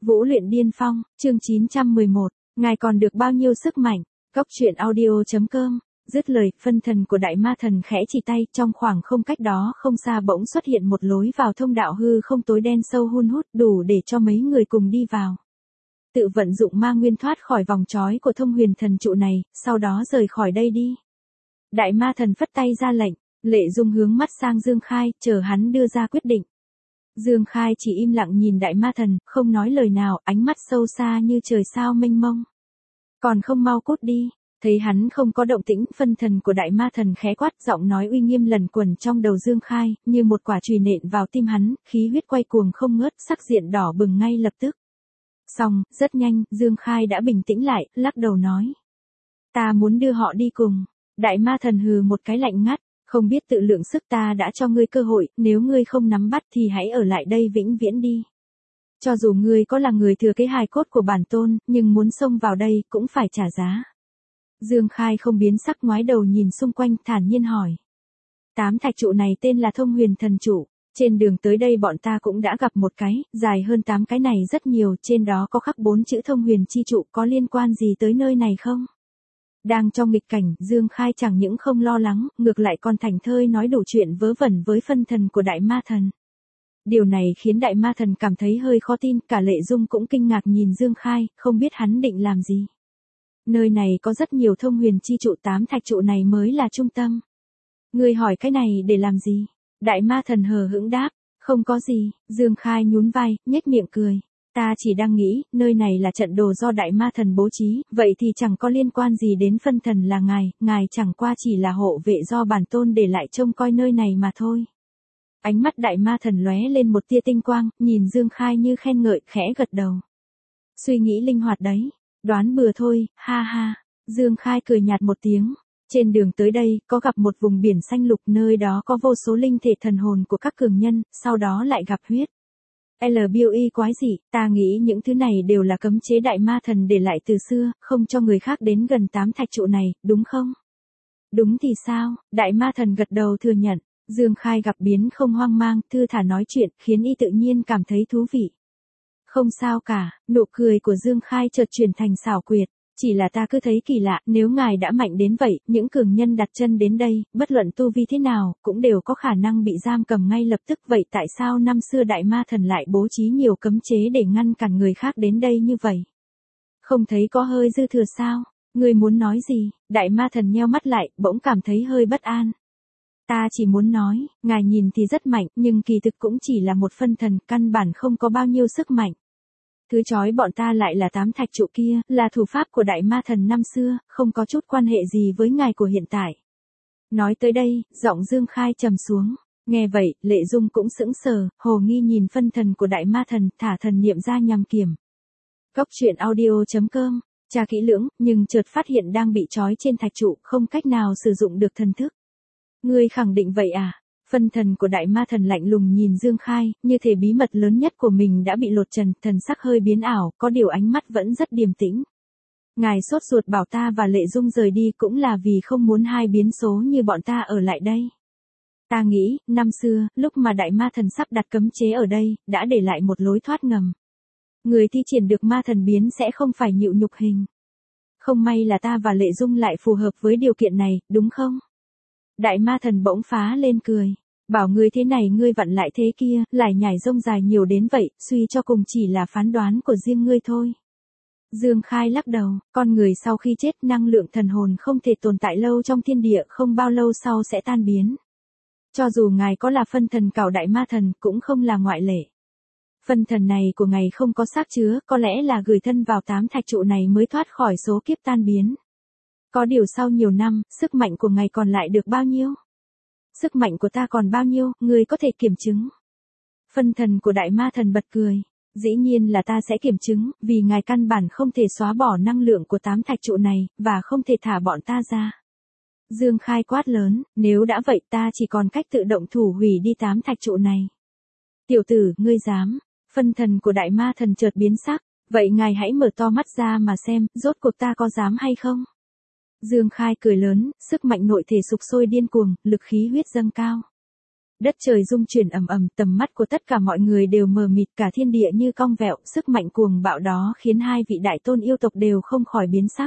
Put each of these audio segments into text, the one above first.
Vũ luyện điên phong, chương 911, ngài còn được bao nhiêu sức mạnh? Góc truyện audio.com. Dứt lời, phân thần của đại ma thần khẽ chỉ tay, trong khoảng không cách đó không xa bỗng xuất hiện một lối vào thông đạo hư không tối đen sâu hun hút, đủ để cho mấy người cùng đi vào. Tự vận dụng ma nguyên thoát khỏi vòng trói của thông huyền thần trụ này, sau đó rời khỏi đây đi. Đại ma thần phất tay ra lệnh, Lệ Dung hướng mắt sang Dương Khai, chờ hắn đưa ra quyết định. Dương Khai chỉ im lặng nhìn đại ma thần, không nói lời nào, ánh mắt sâu xa như trời sao mênh mông. Còn không mau cút đi. Thấy hắn không có động tĩnh, phân thần của đại ma thần khẽ quát, giọng nói uy nghiêm lần quẩn trong đầu Dương Khai, như một quả chùy nện vào tim hắn, khí huyết quay cuồng không ngớt, sắc diện đỏ bừng ngay lập tức. Xong, rất nhanh, Dương Khai đã bình tĩnh lại, lắc đầu nói. Ta muốn đưa họ đi cùng. Đại ma thần hừ một cái lạnh ngắt, không biết tự lượng sức, ta đã cho ngươi cơ hội, nếu ngươi không nắm bắt thì hãy ở lại đây vĩnh viễn đi. Cho dù ngươi có là người thừa kế hài cốt của bản tôn, nhưng muốn xông vào đây cũng phải trả giá. Dương Khai không biến sắc, ngoái đầu nhìn xung quanh, thản nhiên hỏi. 8 thạch trụ này tên là thông huyền thần trụ. Trên đường tới đây bọn ta cũng đã gặp một cái, dài hơn 8 cái này rất nhiều, trên đó có khắc 4 chữ thông huyền chi trụ, có liên quan gì tới nơi này không? Đang trong nghịch cảnh, Dương Khai chẳng những không lo lắng, ngược lại còn thảnh thơi nói đủ chuyện vớ vẩn với phân thần của đại ma thần. Điều này khiến đại ma thần cảm thấy hơi khó tin, cả Lệ Dung cũng kinh ngạc nhìn Dương Khai, không biết hắn định làm gì. Nơi này có rất nhiều thông huyền chi trụ, 8 thạch trụ này mới là trung tâm. Ngươi hỏi cái này để làm gì? Đại ma thần hờ hững đáp, không có gì. Dương Khai nhún vai, nhếch miệng cười. Ta chỉ đang nghĩ, nơi này là trận đồ do đại ma thần bố trí, vậy thì chẳng có liên quan gì đến phân thần là ngài chẳng qua chỉ là hộ vệ do bản tôn để lại trông coi nơi này mà thôi. Ánh mắt đại ma thần lóe lên một tia tinh quang, nhìn Dương Khai như khen ngợi, khẽ gật đầu. Suy nghĩ linh hoạt đấy, đoán bừa thôi, ha ha. Dương Khai cười nhạt một tiếng. Trên đường tới đây, có gặp một vùng biển xanh lục, nơi đó có vô số linh thể thần hồn của các cường nhân, sau đó lại gặp huyết. LBOE quái gì, ta nghĩ những thứ này đều là cấm chế đại ma thần để lại từ xưa, không cho người khác đến gần 8 thạch trụ này, đúng không? Đúng thì sao? Đại ma thần gật đầu thừa nhận. Dương Khai gặp biến không hoang mang, thư thả nói chuyện, khiến y tự nhiên cảm thấy thú vị. Không sao cả, nụ cười của Dương Khai chợt chuyển thành xảo quyệt. Chỉ là ta cứ thấy kỳ lạ, nếu ngài đã mạnh đến vậy, những cường nhân đặt chân đến đây, bất luận tu vi thế nào, cũng đều có khả năng bị giam cầm ngay lập tức. Vậy tại sao năm xưa đại ma thần lại bố trí nhiều cấm chế để ngăn cản người khác đến đây như vậy? Không thấy có hơi dư thừa sao? Ngươi muốn nói gì? Đại ma thần nheo mắt lại, bỗng cảm thấy hơi bất an. Ta chỉ muốn nói, ngài nhìn thì rất mạnh, nhưng kỳ thực cũng chỉ là một phân thần, căn bản không có bao nhiêu sức mạnh. Thứ chói bọn ta lại là 8 thạch trụ kia, là thủ pháp của đại ma thần năm xưa, không có chút quan hệ gì với ngài của hiện tại. Nói tới đây, giọng Dương Khai trầm xuống. Nghe vậy, Lệ Dung cũng sững sờ, hồ nghi nhìn phân thần của đại ma thần, thả thần niệm ra nhằm kiểm. Góc truyện audio.com, tra kỹ lưỡng, nhưng chợt phát hiện đang bị trói trên thạch trụ, không cách nào sử dụng được thần thức. Ngươi khẳng định vậy à? Phân thần của đại ma thần lạnh lùng nhìn Dương Khai, như thể bí mật lớn nhất của mình đã bị lột trần, thần sắc hơi biến ảo, có điều ánh mắt vẫn rất điềm tĩnh. Ngài sốt ruột bảo ta và Lệ Dung rời đi cũng là vì không muốn hai biến số như bọn ta ở lại đây. Ta nghĩ, năm xưa, lúc mà đại ma thần sắp đặt cấm chế ở đây, đã để lại một lối thoát ngầm. Người thi triển được ma thần biến sẽ không phải nhịu nhục hình. Không may là ta và Lệ Dung lại phù hợp với điều kiện này, đúng không? Đại ma thần bỗng phá lên cười. Bảo ngươi thế này ngươi vặn lại thế kia, lại nhảy rông dài nhiều đến vậy, suy cho cùng chỉ là phán đoán của riêng ngươi thôi. Dương Khai lắc đầu, con người sau khi chết năng lượng thần hồn không thể tồn tại lâu trong thiên địa, không bao lâu sau sẽ tan biến. Cho dù ngài có là phân thần cảo đại ma thần cũng không là ngoại lệ. Phân thần này của ngài không có xác chứa, có lẽ là gửi thân vào 8 thạch trụ này mới thoát khỏi số kiếp tan biến. Có điều sau nhiều năm, sức mạnh của ngài còn lại được bao nhiêu? Sức mạnh của ta còn bao nhiêu, ngươi có thể kiểm chứng. Phân thần của đại ma thần bật cười. Dĩ nhiên là ta sẽ kiểm chứng, vì ngài căn bản không thể xóa bỏ năng lượng của 8 thạch trụ này, và không thể thả bọn ta ra. Dương Khai quát lớn, nếu đã vậy ta chỉ còn cách tự động thủ hủy đi 8 thạch trụ này. Tiểu tử, ngươi dám. Phân thần của đại ma thần chợt biến sắc, vậy ngài hãy mở to mắt ra mà xem, rốt cuộc ta có dám hay không? Dương Khai cười lớn, sức mạnh nội thể sục sôi điên cuồng, lực khí huyết dâng cao. Đất trời rung chuyển ầm ầm, tầm mắt của tất cả mọi người đều mờ mịt, cả thiên địa như cong vẹo, sức mạnh cuồng bạo đó khiến hai vị đại tôn yêu tộc đều không khỏi biến sắc.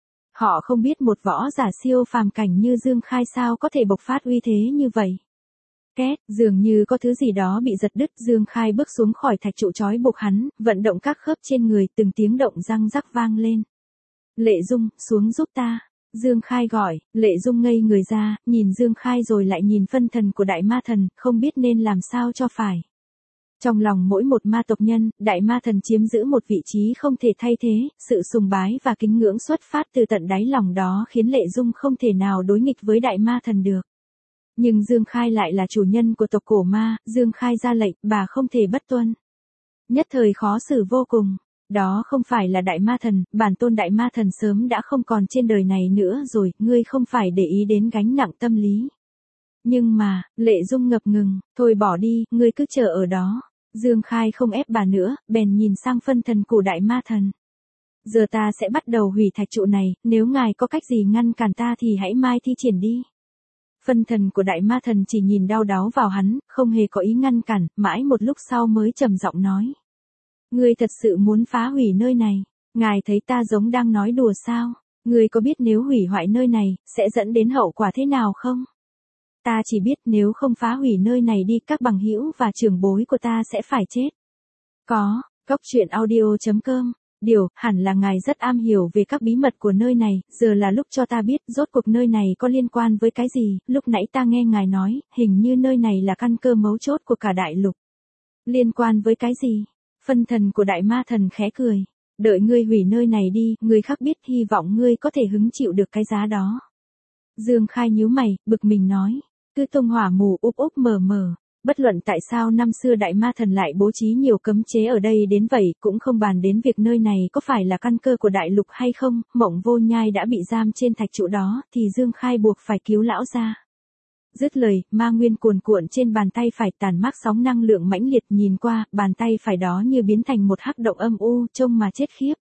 Họ không biết một võ giả siêu phàm cảnh như Dương Khai sao có thể bộc phát uy thế như vậy. Két, dường như có thứ gì đó bị giật đứt, Dương Khai bước xuống khỏi thạch trụ trói buộc hắn, vận động các khớp trên người, từng tiếng động răng rắc vang lên. Lệ Dung, xuống giúp ta. Dương Khai gọi, Lệ Dung ngây người ra, nhìn Dương Khai rồi lại nhìn phân thần của đại ma thần, không biết nên làm sao cho phải. Trong lòng mỗi một ma tộc nhân, đại ma thần chiếm giữ một vị trí không thể thay thế, sự sùng bái và kính ngưỡng xuất phát từ tận đáy lòng đó khiến Lệ Dung không thể nào đối nghịch với đại ma thần được. Nhưng Dương Khai lại là chủ nhân của tộc cổ ma, Dương Khai ra lệnh, bà không thể bất tuân. Nhất thời khó xử vô cùng. Đó không phải là đại ma thần, bản tôn đại ma thần sớm đã không còn trên đời này nữa rồi, ngươi không phải để ý đến gánh nặng tâm lý. Nhưng mà, Lệ Dung ngập ngừng, thôi bỏ đi, ngươi cứ chờ ở đó. Dương Khai không ép bà nữa, bèn nhìn sang phân thần của đại ma thần. Giờ ta sẽ bắt đầu hủy thạch trụ này, nếu ngài có cách gì ngăn cản ta thì hãy mai thi triển đi. Phân thần của đại ma thần chỉ nhìn đau đáu vào hắn, không hề có ý ngăn cản, mãi một lúc sau mới trầm giọng nói. Ngươi thật sự muốn phá hủy nơi này, ngài thấy ta giống đang nói đùa sao, ngươi có biết nếu hủy hoại nơi này, sẽ dẫn đến hậu quả thế nào không? Ta chỉ biết nếu không phá hủy nơi này đi các bằng hữu và trưởng bối của ta sẽ phải chết. Có, goctruyện.audio.com. Điều, hẳn là ngài rất am hiểu về các bí mật của nơi này, giờ là lúc cho ta biết rốt cuộc nơi này có liên quan với cái gì, lúc nãy ta nghe ngài nói, hình như nơi này là căn cơ mấu chốt của cả đại lục. Liên quan với cái gì? Phân thần của đại ma thần khẽ cười. Đợi ngươi hủy nơi này đi, người khác biết hy vọng ngươi có thể hứng chịu được cái giá đó. Dương Khai nhíu mày, bực mình nói. Cứ tung hỏa mù úp úp mờ mờ. Bất luận tại sao năm xưa đại ma thần lại bố trí nhiều cấm chế ở đây đến vậy, cũng không bàn đến việc nơi này có phải là căn cơ của đại lục hay không, Mộng Vô Nhai đã bị giam trên thạch trụ đó, thì Dương Khai buộc phải cứu lão ra. Dứt lời, ma nguyên cuồn cuộn trên bàn tay phải tàn mát sóng năng lượng mãnh liệt, nhìn qua, bàn tay phải đó như biến thành một hắc động âm u, trông mà chết khiếp.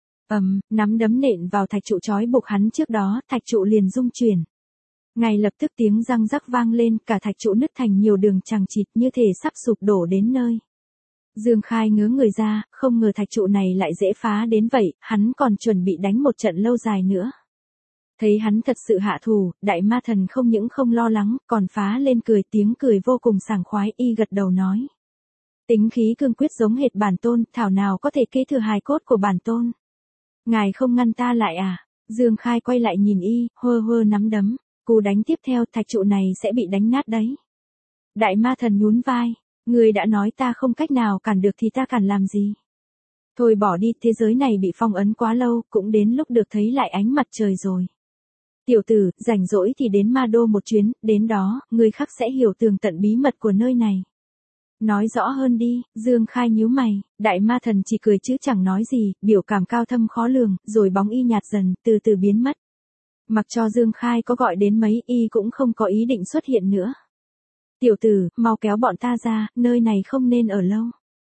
Nắm đấm nện vào thạch trụ trói buộc hắn trước đó, thạch trụ liền rung chuyển. Ngay lập tức tiếng răng rắc vang lên, cả thạch trụ nứt thành nhiều đường chằng chịt như thể sắp sụp đổ đến nơi. Dương Khai ngớ người ra, không ngờ thạch trụ này lại dễ phá đến vậy, hắn còn chuẩn bị đánh một trận lâu dài nữa. Thấy hắn thật sự hạ thủ, đại ma thần không những không lo lắng, còn phá lên cười, tiếng cười vô cùng sảng khoái, y gật đầu nói. Tính khí cương quyết giống hệt bản tôn, thảo nào có thể kế thừa hài cốt của bản tôn. Ngài không ngăn ta lại à? Dương Khai quay lại nhìn y, hơ hơ nắm đấm. Cú đánh tiếp theo, thạch trụ này sẽ bị đánh nát đấy. Đại ma thần nhún vai. Ngươi đã nói ta không cách nào cản được thì ta cản làm gì? Thôi bỏ đi, thế giới này bị phong ấn quá lâu, cũng đến lúc được thấy lại ánh mặt trời rồi. Tiểu tử, rảnh rỗi thì đến Ma Đô một chuyến, đến đó, người khác sẽ hiểu tường tận bí mật của nơi này. Nói rõ hơn đi, Dương Khai nhíu mày, đại ma thần chỉ cười chứ chẳng nói gì, biểu cảm cao thâm khó lường, rồi bóng y nhạt dần, từ từ biến mất. Mặc cho Dương Khai có gọi đến mấy, y cũng không có ý định xuất hiện nữa. Tiểu tử, mau kéo bọn ta ra, nơi này không nên ở lâu.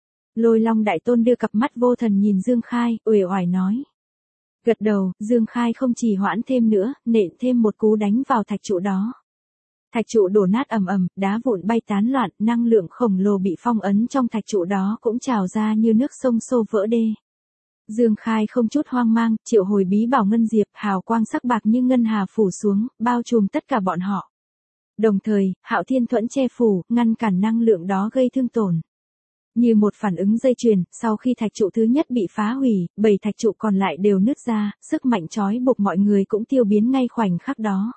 Lôi Long Đại Tôn đưa cặp mắt vô thần nhìn Dương Khai, uể oải nói. Gật đầu, Dương Khai không trì hoãn thêm nữa, nện thêm một cú đánh vào thạch trụ đó. Thạch trụ đổ nát ầm ầm, đá vụn bay tán loạn, năng lượng khổng lồ bị phong ấn trong thạch trụ đó cũng trào ra như nước sông xô vỡ đê. Dương Khai không chút hoang mang, triệu hồi bí bảo ngân diệp, hào quang sắc bạc như ngân hà phủ xuống, bao trùm tất cả bọn họ. Đồng thời, Hạo Thiên Thuẫn che phủ, ngăn cản năng lượng đó gây thương tổn. Như một phản ứng dây chuyền, sau khi thạch trụ thứ nhất bị phá hủy, 7 thạch trụ còn lại đều nứt ra, sức mạnh trói buộc mọi người cũng tiêu biến ngay khoảnh khắc đó.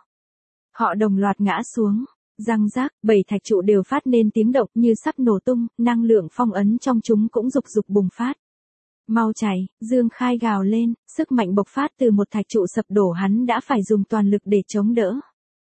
Họ đồng loạt ngã xuống, răng rác, 7 thạch trụ đều phát nên tiếng động như sắp nổ tung, năng lượng phong ấn trong chúng cũng rục rục bùng phát. Mau chạy, Dương Khai gào lên, sức mạnh bộc phát từ một thạch trụ sập đổ, hắn đã phải dùng toàn lực để chống đỡ.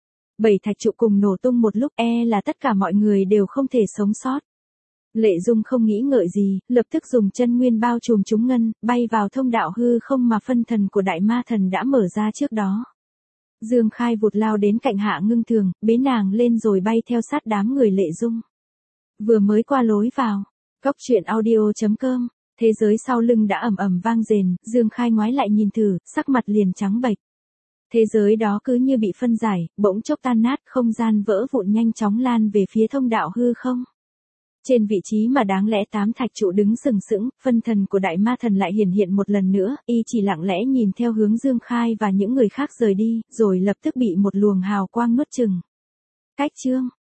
7 thạch trụ cùng nổ tung một lúc, là tất cả mọi người đều không thể sống sót. Lệ Dung không nghĩ ngợi gì, lập tức dùng chân nguyên bao trùm chúng ngân, bay vào thông đạo hư không mà phân thần của đại ma thần đã mở ra trước đó. Dương Khai vụt lao đến cạnh Hạ Ngưng Thường, bế nàng lên rồi bay theo sát đám người Lệ Dung. Vừa mới qua lối vào, goctruyện.audio.com, thế giới sau lưng đã ầm ầm vang rền, Dương Khai ngoái lại nhìn thử, sắc mặt liền trắng bệch. Thế giới đó cứ như bị phân giải, bỗng chốc tan nát, không gian vỡ vụn nhanh chóng lan về phía thông đạo hư không. Trên vị trí mà đáng lẽ 8 thạch trụ đứng sừng sững, phân thần của đại ma thần lại hiện một lần nữa, y chỉ lặng lẽ nhìn theo hướng Dương Khai và những người khác rời đi, rồi lập tức bị một luồng hào quang nuốt chửng. Cách chương